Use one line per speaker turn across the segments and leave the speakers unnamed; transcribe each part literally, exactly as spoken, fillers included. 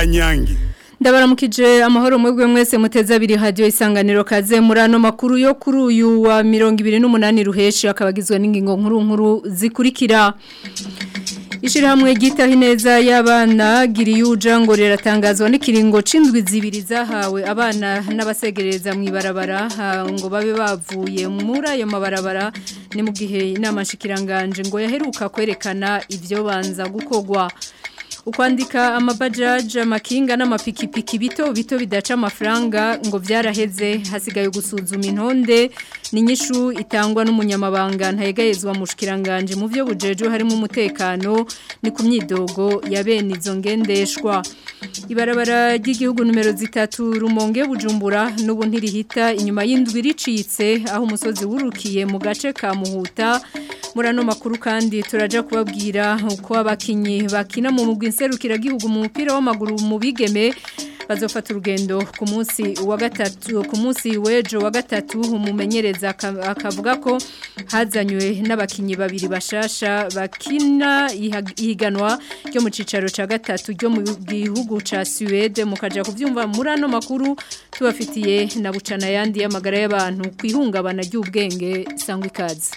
Kanyange.
Ndabaramukije amahoro mwebwe mwese muteza abiri radio isanganiro kaze murano makuru yo kuri uyu wa mirongo ibiri n'umunani ruheshi akabagizwe n'ingingo nkuru nkuru zikurikira. Ishirahamwe gitaho ineza y'abana giriyuja ngo riratangazwa n'ikiringo c'indwi zibiri zahawe abana n'abasegereza mu ibarabara ngo babe bavuye muri ayo mabarabara ni mu gihe inama nshikiranganje ngo yaheruka kwerekana ivyo banza gukogwa. Ukwandika amabajaje amakinga n'amapikipiki bito bito bidaca amafaranga ngo vyaraheze hasigaye gusuzuma intonde n'inyishu itangwa n'umunyamabanga ntayegayezwa mushikiranganje mu byo bujeje harimo umutekano ni ku myidogo ya bene izo ngendeshwa. Ibarabara ry'igihugu numero zitatu Rumonge Bujumbura n'ubu ntirihita inyuma y'indwi ricitse aho umusozi wurukiye mu gace ka Muhuta. Murano makuru kandi turaja kubabwira uko abakinyi bakina mu mugwi nserukira gihugu mu mupira w'amaguru mu bigeme bazofata urugendo ku munsi wa gatatu ku munsi wejo wa gatatu umumenyereza akavuga ko hazanywe n'abakinyi babiri bashasha bakina ihiganwa ryo mu cicaro ca gatatu ryo mu gihugu ca Suède mukaja kuvyumva murano makuru tubafitiye na bucana yandi y'amagara y'abantu kwihungabana ry'ubwenge sangwa ikaze.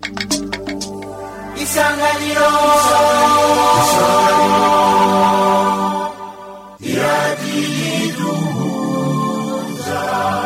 Isanganiro Yadiduza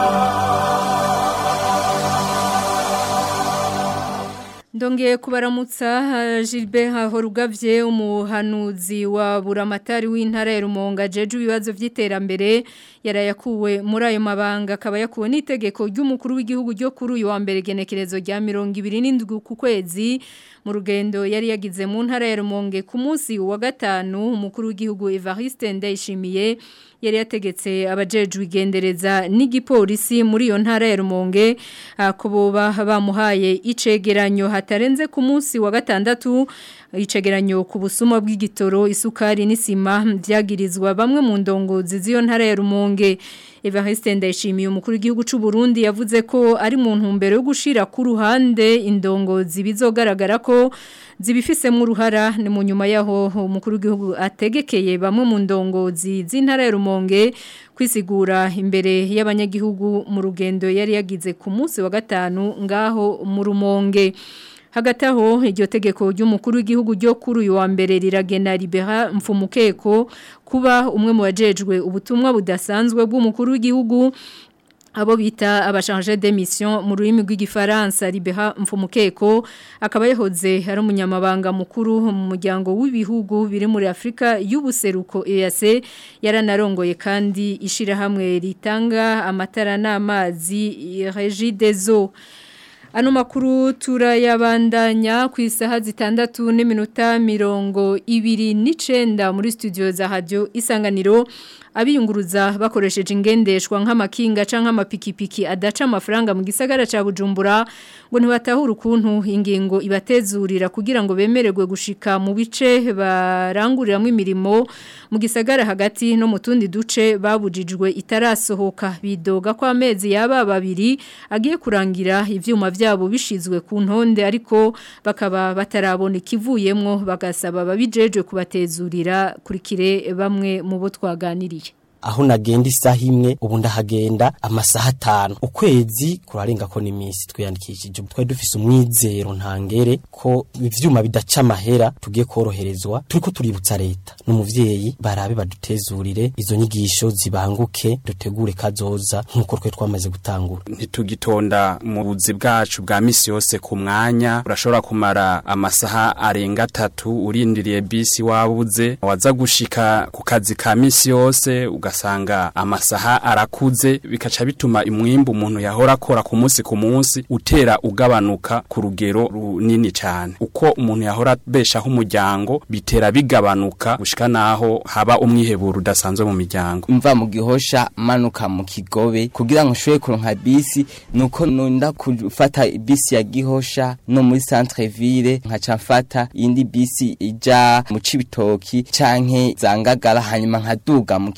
Ndongeye kubaramutsa Gilbert Horugavye umuhanuzi wa buramatari w'intara ya Rumonge jeje ibibazo vy'iterambere yarayakuwe muri ayo mabanga akaba yakuwe n'itegeko ry'umukuru w'igihugu ryo kuri uyu wa mbere genekerezo rya mirongo ibiri n'indwi ku kwezi mu rugendo yari yagize mu ntara ya Rumonge ku munsi wa gatanu umukuru w'igihugu Evariste Ndayishimiye yari yategetse abajejwe igendereza n'igipolisi muri iyo ntara ya Rumonge ko boba bamuhaye icegeranyo hatarenze ku munsi wa gatandatu icegeranyo ku busuma bw'igitoro isukari n'isima vyagirizwa bamwe mu ndongozi z'iyo ntara ya Rumonge. Evariste Ndayishimiye umukuru w'igihugu c'u Burundi yavuze ko ari mu ntumbero yo gushira ku ruhande indongozi bizogaragara ko zibifisemo uruhara ni mu nyuma yaho umukuru w'igihugu ategekeye bamwe mu ndongozi z'intara ya Rumonge kwisigura imbere y'abanyagihugu mu rugendo yari yagize ku munsi wa gatanu ngaho mu Rumonge. Hagati aho iryo tegeko ry'umukuru w'igihugu ryo kuri uyu wa mbere riragena Libera Mfumukeko kuba umwe mu bajejwe ubutumwa budasanzwe bw'umukuru w'igihugu abo bita abashanje de mission mu rurimi rw'igifaransa. Libera Mfumukeko akaba yahoze ari umunyamabanga mukuru mu muryango w'ibihugu biri muri Afrika y'ubuseruko E A C yaranarongoye kandi ishirahamwe ritanga amatara n'amazi Regideso. Ano makuru turayabandanya ku isaha zitandatu n'iminota mirongo ibiri n'icenda muri studio za radio Isanganiro abiyunguruza bakoresheje ingendeshwa nk'amakinga canke amapikipiki adaca amafaranga mu gisagara ca Bujumbura ngo ntibatahura ukuntu ingingo ibatezurira kugira ngo bemererwe gushika mu bice baranguriramwe imirimo mu gisagara hagati no mu tundi duce babujijwe itarasohoka bidoga kwa amezi yaba babiri agiye kurangira ivyuma vyabo bishizwe ku ntonde ariko bakaba batarabona ikivuyemwo bagasaba babijeje kubatezurira kurikire bamwe mu bo twaganiriye.
Aho nagenda isaha imwe ubu ndahagenda amasaha atanu ukwezi kurarenga ko n'imisi twiyandikishije twari dufise umwizero ntangere ko ivyuma bidaca amahera tugiye koroherezwa turiko tuributsa leta n'umuvyeyi barabe badutezurire izo nyigisho zibanguke dutegure kazoza nkuko twe twamaze gutangura.
Ntitugitonda mu buzi bwacu bwa misi yose ku mwanya urashobora kumara amasaha arenga atatu urindiriye bisi wabuze waza gushika ku kazi ka misi yose ugasanga amasaha arakuze bikaca bituma imwimbu umuntu yahora akora ku munsi ku munsi utera ugabanuka ku rugero runini cyane uko umuntu yahora beshaho umuryango bitera bigabanuka gushika naho haba umwiheburo udasanzwe mu miryango.
Mva mu Gihosha manuka mu Kigobe kugira ngo nshobore kuronka bisi nuko nonda kufata bisi ya Gihosha no muri centre ville nkaca mfata indi bisi ija mu Cibitoki canke Zangagara hanyuma nkaduga mu Kigobe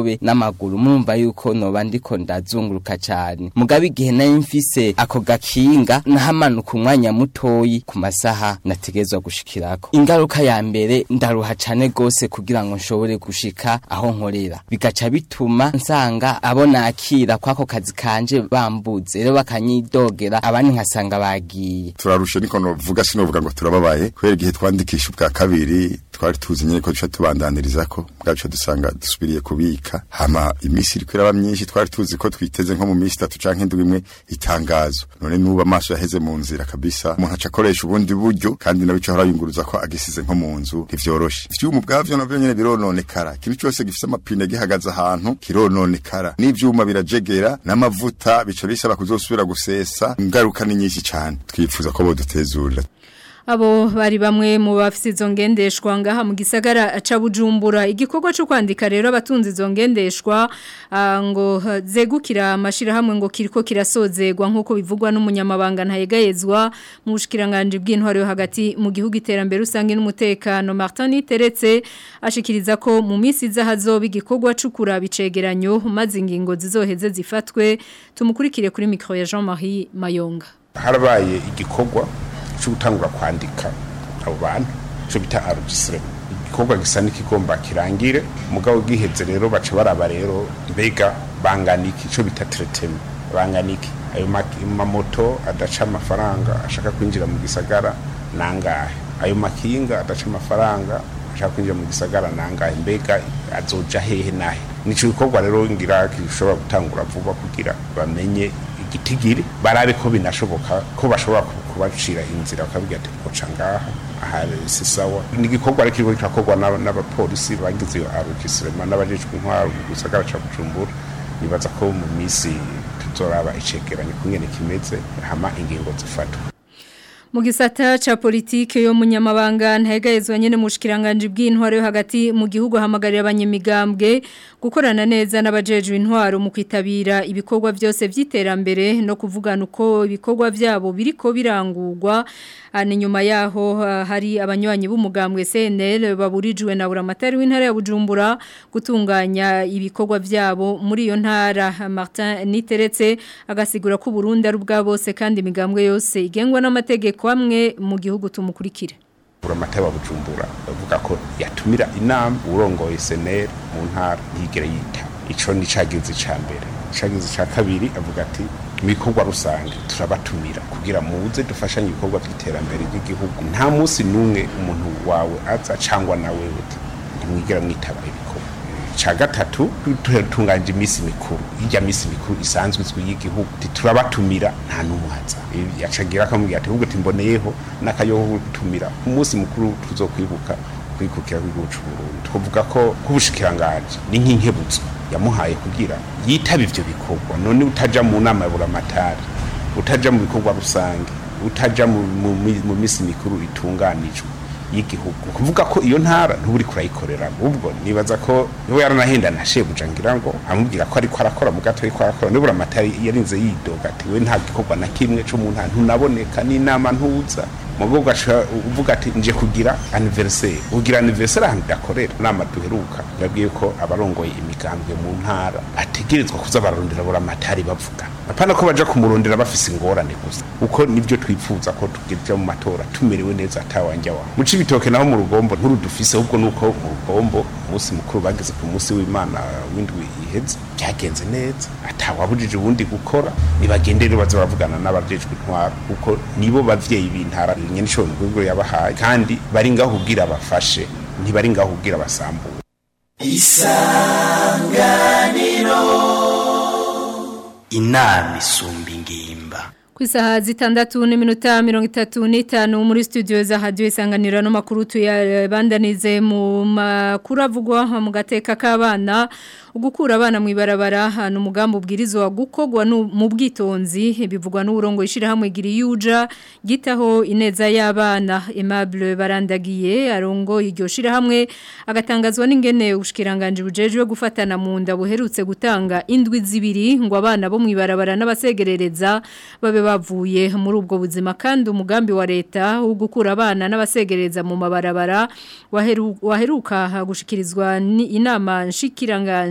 kigobe n'amaguru murumva yuko noba ndiko ndazunguruka cyane mugabe igihe nayo mfise ako gakinga nahamanuka umwanya mutoyi ku masaha nategezwa gushikirako ingaruka ya mbere ndaruha cyane gose kugira ngo nshobore gushika aho nkorera bigaca bituma nsanga abo nakira kwako kazi kanje bambuze rero bakanyidogera abandi nkasanga bagiye
turarushe niko novuga sinovuga ngo turababaye kwera igihe twandikisha ubwa kabiri twari tuzi nyine ko duca tubandaniriza ko bwacu dusanga dusubiriye kubika hama imisi iri kwiraba myinshi twari tuzi ko twiteze nko mu misi itatu canke indwi imwe itangazo none nuba amaso yaheze mu nzira kabisa umuntu aca akoresha ubundi buryo kandi nabico harayunguruza ko agisize nko mu nzu ntivyoroshe ivyuma bwavyo navyo nyene birononekara ikintu cyose gifise amapine gihagaze ahantu kirononekara n'ivyuma birajegera n'amavuta bico bisaba kuzosubira gusesa ingaruka ni nyinshi cyane twifuza ko bodutezurira
abo bari bamwe mu bafite izo ngendeshwa ngaha mu gisagara ca Bujumbura igikorwa cyo kwandika rero abatunzi izo ngendeshwa ngo zegukira amashira hamwe ngo kiriko kirasozegwa nkuko bivugwa n'umunyamabanga ntayegayezwa mu bushikiranganje bw'intwaro yo hagati mu gihugu iterambere rusange n'umutekano Martin Teretse ashikiriza ko mu minsi zahazoba igikorwa cukura bicegeranyo maze ingingo zizoheze zifatwe tumukurikire kuri micro ya Jean-Marie Mayonga
harabaye igikorwa cyo gutangura kwandika abo bantu cyo bita arujisire igikorwa gisa n'ikigomba kirangire mugabo giheze rero bace baraba rero mbega banganiki cyo bita tretema banganiki ayo mamoto adaca amafaranga ashaka kwinjira mu gisagara nangahe ayo makinga adaca amafaranga ashaka kwinjira mu gisagara nangahe mbega azoja hehe nahe nico gikorwa rero ngira gishobora gutangura vuba kugira bamenye igitigiri barabe ko binashoboka ko bashobora kubacira inzira bakabwira ati koca ngaha ahari sisawa nigikorwa ariko kiriko kirakorwa n'abapolisi bagize arukisirema n'abajejwe intwaro mu gisagara ca Bujumbura nibaza ko mu misi tuzoraba icegeranyo kungene kimeze hama ingingo zifatwa
mu gisata ca politike yo munyamabanga ntayegayezwa nyene mu bushikiranganje bw'intwaro yo hagati mu gihugu hamagarira abanyamigambwe gukorana neza n'abajejwe intwaro mu kwitabira ibikorwa byose vy'iterambere no kuvugana uko ibikorwa byabo biriko birangurwa ani nyuma yaho hari abanywanyi b'umugambwe C N L baburijwe na buramatari w'intara ya Bujumbura gutunganya ibikorwa byabo muri iyo ntara Martin Niteretse agasigura ko Burundi ari ubwa bose kandi imigambwe yose igengwa n'amategeko kwamwe mu gihugu tumukurikire
buramatari wa Bujumbura bavuga ko yatumira inama urongoye C N L mu ntara yigere yita ico ni cagize cambere cagize ca kabiri avuga ati ibikorwa rusange turabatumira kugira muze dufashanye ibikorwa by'iterambere ry'igihugu nta munsi numwe umuntu wawe aza cangwa nawe uti ntimwigira mwitaba ibikorwa ca gatatu tutunganje imisi mikuru ijya misi mikuru isanzwe izwi y'igihugu turabatumira nta numuhaza yacagira akamubwira ati ubwo timboneyeho nakayo gutumira umunsi mukuru tuzokwibuka kwikukira kw'igihugu Burundi twovuga ko kubushikiranganje ni nk'inkebutso yamuhaye kugira yitaba ivyo bikorwa none utaja mu nama ya buramatari utaja mu bikorwa rusange utaja mu mu misi mikuru itunganijwe y'igihugu kuvuga ko iyo ntara ntuburi kurayikorera ubwo nibaza ko niwe yaranahenda na shebuja ngira ngo amubwira ko ariko arakora mu gato ariko arakora nibura amatari yarinze yidoga ati we nta gikorwa na kimwe cyo mu ntantu naboneka ni nama ntuza mugo gasha uvuga ati nje kugira anniversaire ugira anniversaire ahantu dakorera nama duheruka yabwiye ko abarongoye imigambwe mu ntara ategerezwa kuza barondera bura amatari bavuga apana ko baja kumurondera bafise ingorane gusa uko nivyo twifuza ko tugirira mu matora tumerewe neza atawanja wa mu cibitoke naho mu rugombo nturudufise ahubwo nuko mu rugombo umunsi mukuru bageze ku munsi w'Imana w'indwi iheze byagenze neza atawabujije ubundi gukora nibagendere baza bavugana n'abajejwe intwaro kuko nibo bavyeyi b'intara nyene cyo ngwego yabahaye kandi bari ngaho kugira bafashe ntibari ngaho kugira basambura
Isanganiro inama isumba ingimba
Kwisaha zitandatu n'iminota mirongo itatu n'itanu muri studio za Radio Isanganiro no makuru tuyabandanize mu makuru avugwa mu gateka k'abana ugukura abana mu ibarabara hano umugambo ubwirizwa gukogwa mu bwitonzi bivugwa n'uburongo ishira hamwe giriyuja gitaho ineza y'abana Aimable Barandagiye arongo iryo shira hamwe agatangazwa n'ingene ubushikiranganje bujejwe gufatana mu nda buherutse gutanga indwi zibiri ngo abana bo mu ibarabara n'abasegerereza babe bavuye muri ubwo buzima kandi umugambi wa leta wo gukura abana n'abasegereza mu mabarabara waheru, waheruka gushikirizwa inama nshikiranganje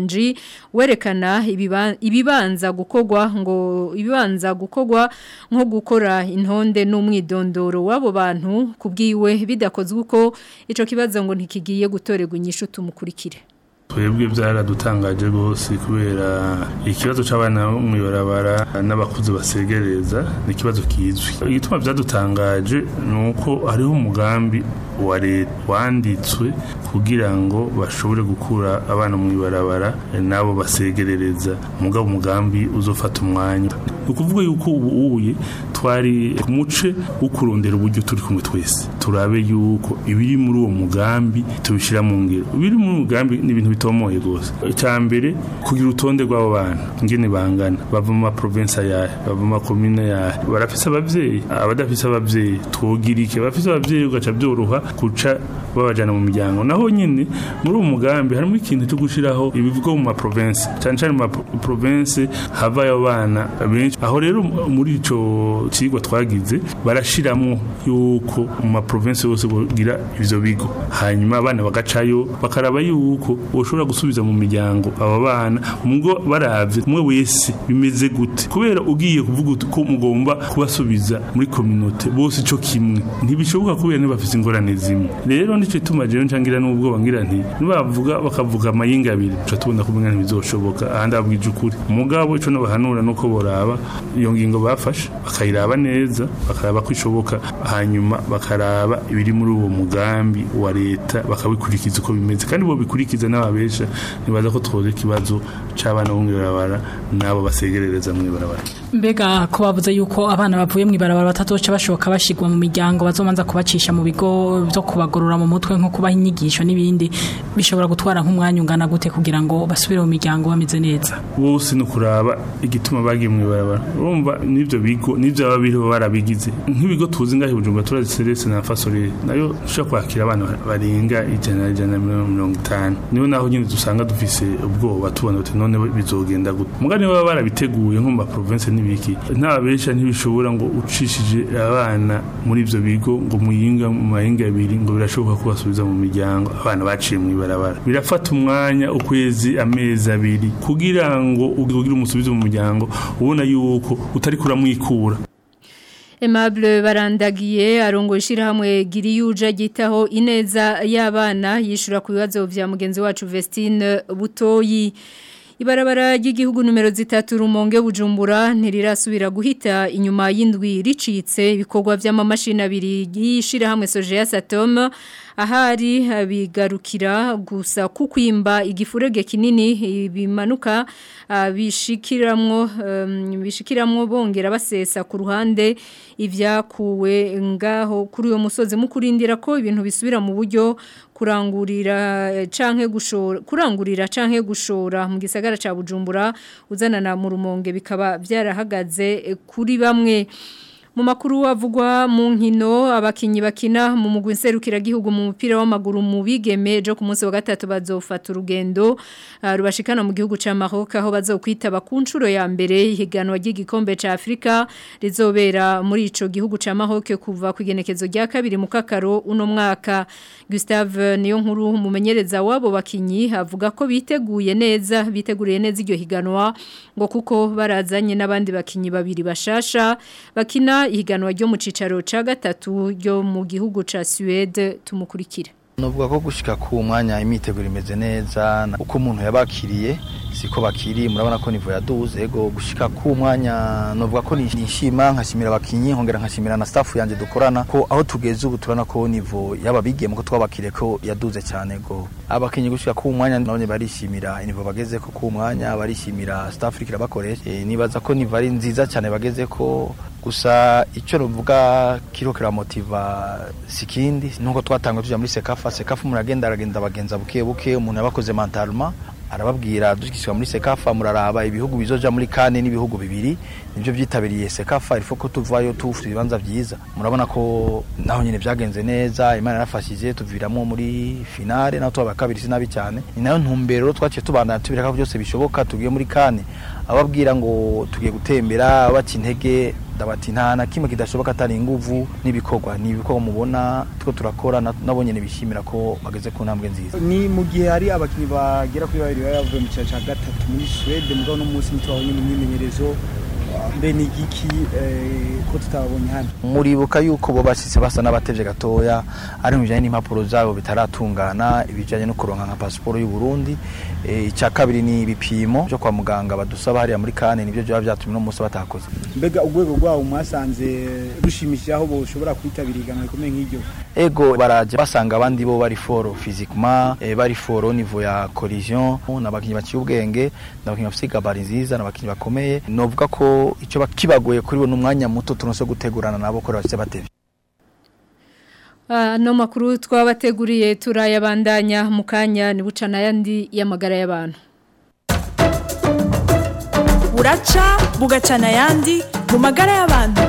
shikiranganji werekana ibiba, ibibanza gukogwa ngo ibibanza gukogwa nko gukora intonde n'umwidondoro wabo bantu kubwiwe bidakozwe uko ico kibazo ngo ntikigiye gutorerwa inyishu tumukurikire.
Twebwe byaradutangaje rwose kubera ikibazo c'abana mu ibarabara n'abakuze basegereza ni ikibazo kizwi. Igituma byadutangaje nuko hariho umugambi wa leta wanditswe kugira ngo bashobore gukura abana mu ibarabara nabo basegerereza mugabo umugambi uzofata umwanya. Ukuvuga yuko ubu uye twari ku muce ukurondera uburyo turi kumwe twese turabe yuko ibiri muri uwo mugambi tubishira mu ngiro. Ibiri muri mugambi ni ibintu bitomoye gose. Cyambere kugira utonde rw'abo bana ngene bangana bava mu province yahe bava mu commune yahe barafise abavyeyi abadafise abavyeyi twogirike bafise abavyeyi ugaca byoroha kuca babajana mu miryango. Naho nyene muri uwo mugambi harimo ikintu cyo gushiraho ibivugo mu province cyane cyane mu province havayo bana benshi. Aho rero muri ico kigo twagize barashiramo yuko mu province yose bogira ivyo bigo hanyuma abana bagacayo bakaraba yuko ushobora gusubiza mu miryango aba bana mugo baravye umwe wese bimeze gute kubera ugiye kuvuga ko mugomba kubasubiza muri community bose ico kimwe ntibishoboka kubera ntibafise ingorane zimwe. Rero nico tumaje ncangira n'ubwo bangira nti nibavuga bakavuga amayinga abiri cyo tubona kumenya ntibizoshoboka ahandi abwije ukuri mugabo ico no bahanura nuko boraba iyo ngingo bafashe bakayiraba neza bakaraba kwishoboka hanyuma bakaraba ibiri muri uwo mugambi wa leta bakabikurikiza uko bimeze kandi bo bikurikiza n'ababesha nibaza ko twoze kibazo c'abana bo mw'ibarabara nabo basegerereza mw'ibarabara.
Mbega ko bavuze yuko abana bavuye mw'ibarabara batazoca bashoka bashigwa mu miryango bazomanza kubacisha mu bigo byo kubagorora mu mutwe nko kubaha inyigisho n'ibindi bishobora gutwara nk'umwanya ungana gute kugira ngo basubire mu miryango bameze neza.
Bose no kuraba igituma bagiye mw'ibarabara urumva n'ivyo bigo n'ivyo ababiriho barabigize nk'ibigo tuzi ngahe Bujumbura turazi Celeste na Fasore nayo ushaka kwakira abana barenga ijana ijana mirongo itanu niyo naho nyine dusanga dufise ubwoba tubona uti none bizogenda gute mugani baba barabiteguye nko mu province n'ibiki nta besha ntibishobora ngo ucishije abana muri ivyo bigo ngo muyinga mu mahinga abiri ngo birashoboka kubasubiza mu miryango abana baciye mu ibarabara birafata umwanya ukwezi amezi abiri kugira ngo ugire umusubizo mu muryango ubona yuko utari kuramwikura.
Aimable Barandagiye arongo ishirahamwe Giriyuja gitaho ineza y'abana yishura ku bibazo vya mugenzi wacu Vestine Butoyi. Ibarabara ry'igihugu numero zitatu Rumonge Bujumbura ntirirasubira guhita inyuma y'indwi ricitse ibikorwa vy'amamashini abiri yishirahamwe Sojeya Satom ahari bigarukira gusa kukwimba igifurege kinini bimanuka bishikiramwo um, bishikiramwo bongera basesa ku ruhande ivyakuwe ngaho kuri uyo musozi mukurindira ko ibintu bisubira mu buryo kurangurira canke gushora kurangurira canke gushora mu gisagara ca Bujumbura uzanana mu Rumonge bikaba byarahagaze kuri bamwe. Mu makuru avugwa mu nkino abakinyi bakina mu mugwi nserukira gihugu mu mupira w'amaguru mu bigeme jo ku munsi wa gatatu bazofata urugendo uh, rubashikana mu gihugu ca Maroc aho bazokwitaba ku ncuro ya mbere higanwa ry'igikombe ca Afrika rizobera muri ico gihugu ca Maroc kuva ku igenekezo rya kabiri mu kakaro uno mwaka. Gustave niyo nkuru mumenyereza wabo bakinyi avuga ko biteguye neza biteguriye neza iryo higanwa ngo kuko barazanye n'abandi bakinyi babiri bashasha bakina ihiganwa ryo mu cicaro ca gatatu ryo mu gihugu ca Suède tumukurikira.
Novuga ko gushika ku mwanya imiteguro imeze neza uko umuntu yabakiriye siko bakiri murabona ko nivo yaduze ego gushika ku mwanya novuga ko nishima nkashimira abakinyi hongera nkashimira na staff yanje dukorana ko aho tugeze ubu turana ko nivo yababigiyemo ko twabakiriye ko yaduze cyane go abakinyi gushika ku mwanya none barishimira nivo bageze ko ku mwanya barishimira staff ikira bakoresha e, nibaza ko nivo ari nziza cyane bageze ko gusa icyo ruvuga kirokera motiva sikindi nuko twatanga tuja muri Sekafa Sekafa muragenda aragenda bagenza buke buke umuntu yabakoze mentalement arababwira dushikishwa muri Sekafa muraraba ibihugu bizoja muri kane n'ibihugu bibiri nivyo byitabiriye Sekafa ifo ko tuvayo tufite ibibanza byiza murabona ko naho nyine byagenze neza Imana yarafashije tuviramo muri finale naho twaba kabiri sinabi cyane ni nayo ntumbero twaciye tubandana tubiraka byose bishoboka tugiye muri kane ababwira ngo tugiye gutembera baca intege ndabati nta na kimwe kidashoboka atari inguvu n'ibikorwa ni ibikorwa mubona two turakora nabonye nibishimira ko bageze ku ntambwe nziza.
Ni mu gihe hari abakinyi bagera kuri babiri bavuye mu cyaca gatatu muri Sweden mugabo no munsi nitwabonye mu myimenyerezo mbe ni giki ko tutabonye hano.
Muribuka yuko bo basitse basa n'abateje gatoya ari mu bijanye n'impapuro zabo bitaratungana ibijanye no kuronka nka passport y'u Burundi. Icya kabiri ni ibipimo byo kwa muganga badusaba hariya muri Kane nibyo byo byatumye no munsi batakoze.
Mbega ugwego rwawo mwasanze rushimishije aho boshobora kwitabira igana rikomeye nk'iryo.
Ego baraje basanga abandi bo bari foro physiquement e bari foro niveau ya collision n'abakinyi baciye ubwenge n'abakinyi bafite gabari nziza n'abakinyi bakomeye novuga ko icyo bakibagoye kuri bo n'umwanya muto turonse gutegurana nabo ko bafite batevye.
Ah no makuru twabateguriye turayabandanya mukanya ni bucana yandi yamagara y'abantu.
Buraca bugacana yandi mu magara y'abantu.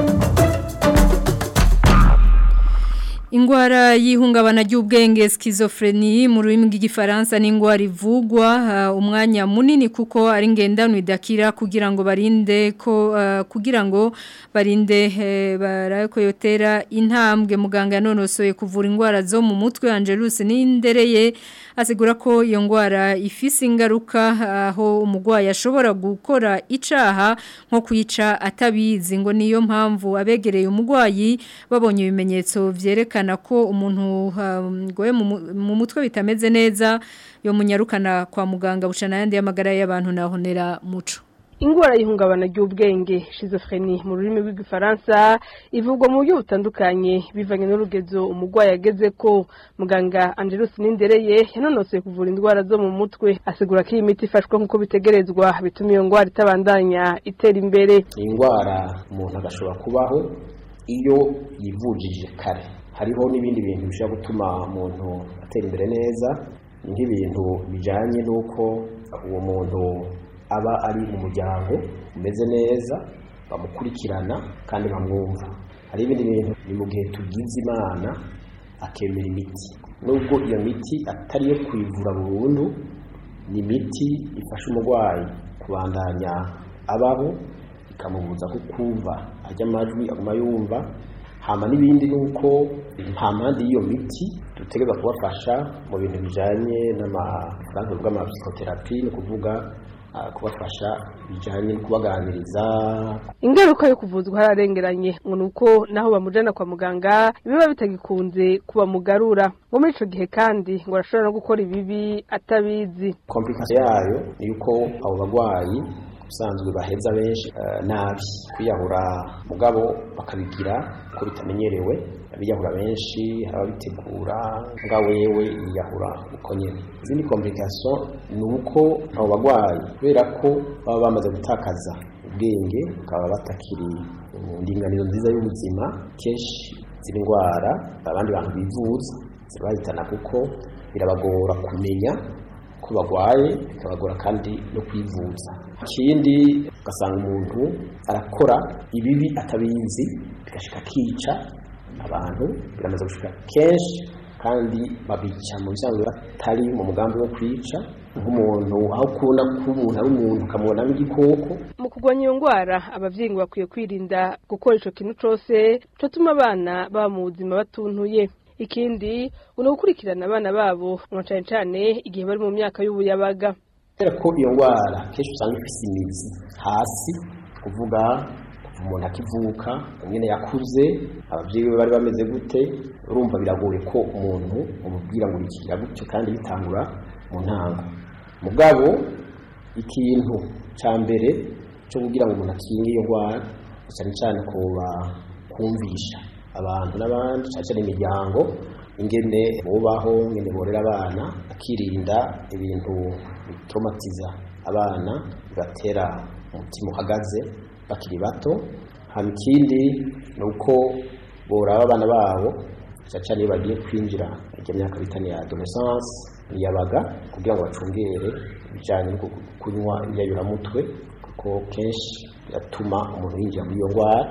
Ingwara y'ihungabana ry'ubwenge schizophrenie mu rurimi rw'igifaransa ni ingwara ivugwa uh, umwanya munini kuko ari ngendano idakira kugira ngo barinde ko uh, kugira ngo barinde uh, barakoyotera intambwe muganga yanonosoye kuvura ingwara zo mu mutwe Angelus Nindereye asigura ko iyo ngwara ifise ingaruka aho uh, umugwayi ashobora gukora icaha nko kwica atabizi ngo niyo mpamvu abegereye umugwayi babonye ibimenyetso vyereka ko umuntu ngoye mu mutwe bitameze neza yo munyarukana kwa muganga bucana yandi y'amagara y'abantu nahonera muco.
Ingwara y'ihungabana ry'ubwenge schizophrenie mu rurimi rw'igifaransa ivugwa mu buryo butandukanye bivanye n'urugezo umugwayi ageze ko muganga Angelus Nindereye yanonosoye kuvura indwara zo mu mutwe asigura ko imiti ifashwe nkuko bitegerezwa bituma iyo ngwara itabandanya itera imbere.
Ingwara umuntu agashobora kubaho iyo yivujije kare. Hariho n'ibindi bintu bishobora gutuma umuntu atera imbere neza nk'ibintu bijanye nuko uwo muntu aba ari mu muryango umeze neza bamukurikirana kandi bamwumva. Hari ibindi bintu ni mu gihe tugize Imana akemera imiti nubwo iyo miti atari yo kwivura burundu ni imiti ifasha umurwayi kubandanya abaho ikamubuza kukumva ajya amajwi aguma yumva. Hama n'ibindi nuko impamandi y'iyo miti dutegeza kubafasha mu bintu bijanye n'amafaranga bw'ama psychotherapy no kuvuga uh, kubafasha bijanye no kubaganiriza.
Ingaruka yo kuvuzwa hararengeranye ngo nuko naho bamujana kwa muganga biba bitagikunze kuba mugarura ngo muri ico gihe kandi ngo arashobora no gukora ibibi atabizi.
Complication yayo ni yuko abo bagwayi usanzwe baheza benshi uh, nabi kwiyahura mugabo bakabigira ko bitamenyerewe abiyahura benshi harabitegura nga wewe yiyahura uko nyene. Izindi complication ni uko abo bagwayi kubera ko baba bamaze gutakaza ubwenge bakaba batakiri mu ndinganizo nziza y'ubuzima kenshi ziri ngwara abandi bantu bivuza zibahitana kuko birabagora kumenya ko bagwaye bikabagora kandi no kwivuza. Ikindi ugasanga umuntu arakora ibibi atabizi bigashika kica abantu biramaze gushika kenshi kandi babica mu bisanzwe batari mu mugambi wo kwica nk'umuntu aho kubona ko umuntu ari umuntu ukamubona n'igikoko.
Mu kugwanya iyo ngwara abavyeyi bakwiye kwirinda gukora ico kintu cose cotuma abana baba mu buzima batuntuye. Ikindi uno gukurikirana abana babo ngo cyane cyane igihe bari mu myaka y'ubuyabaga.
Ko iyo ngwara kenshi usanga ifise imizi hasi kuvuga umuntu akivuka nyene yakuze abavyeyi bari bameze gute urumva biragoye ko umuntu umubwira ngo ikira gutyo kandi bitangura mu ntango. Mugabo ikintu ca mbere cyo kugira ngo umuntu akinge iyo ngwara cyane cyane ko bakumvisha abantu n'abandi cyane imiryango ingene bubaho ingene borera abana akirinda ibintu bitraumatiza abana batera umutima uhagaze bakiri bato. Hama ikindi nuko boraba abana babo cyane bagiye kwinjira mu myaka bitani ya adolescence yabaga kugira ngo bacungere bijanye no kunywa ibyayura mutwe kuko kenshi yatuma umuntu yinjira muri iyo ngwara.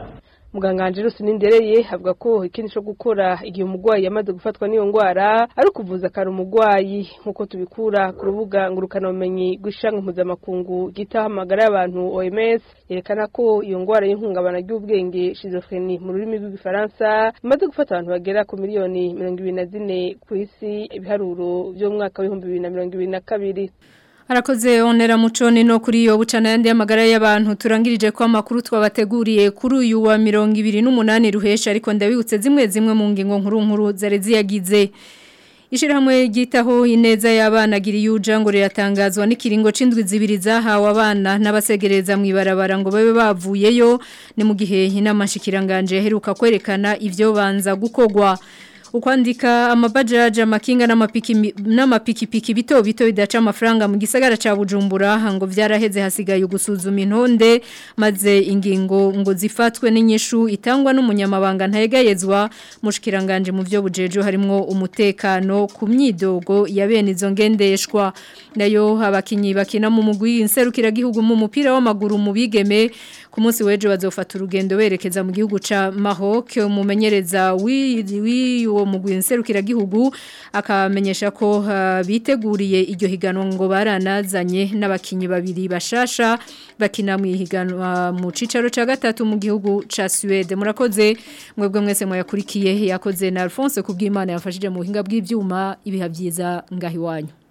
muganga Angelus Nindereye avuga ko ikindi cyo gukora igihe umugwayi yamaze gufatwa n'iyo ngwara ari kuvuza kare umugwayi nkuko tubikura ku rubuga ngurukana bumenyi gushanga mpuzamakungu gitahamagara y'abantu O M S yerekana ko iyo ngwara y'ihungabana ry'ubwenge schizophrenie mu rurimi rw'igifaransa imaze gufata abantu bagera ku miliyoni mirongo ibiri na zine ku isi ibiharuro byo mu mwaka w'ibihumbi bibiri na mirongo ibiri na kabiri.
Harakoze onera muconi no kuri yo bucana yandi amagara y'abantu turangirije ko amakuru twabateguriye kuri uyu wa mirongo ibiri n'umunani ruhesha ariko ndabibutse zimwe zimwe mu ngingo nkuru nkuru zari ziyagize. Ishirahamwe gitaho ineza y'abana giriyuja ngo riratangazwa n'ikiringo c'indwi zibiri zahawe abana n'abasegereza mu ibarabara ngo babe bavuyeyo ni mu gihe inamashikiranganje heruka kwerekana ivyo banza gukogwa. Ukwandika amabajaja amakinga n'amapiki n'amapikipiki bito bito bidaca amafaranga mu gisagara ca Bujumbura ngo vyaraheze hasigaye gusuzuma intonde maze ingingo ngo zifatwe n'inyishu itangwa n'umunyamabanga ntayegayezwa mushikiranganje mu byo bujejo harimo umutekano ku myidogo ya bene izo ngendeshwa nayo abakinyi bakina mu mugwi inserukira gihugu mu mupira w'amaguru mu bigeme ku munsi w'ejo bazofata urugendo berekeza mu gihugu ca Maroc umumenyereza wi uwo mugwi nserukira gihugu akamenyesha ko uh, biteguriye iryo higanwa ngo baranazanye n'abakinyi babiri bashasha bakina mu higanwa mu cicaro ca gatatu mu gihugu ca Suède. Murakoze mwebwe mwese mwayakurikiye yakoze na Alphonse kubw'Imana yafashije mu buhinga bw'ivyuma ibiha byiza ngahi wanyu.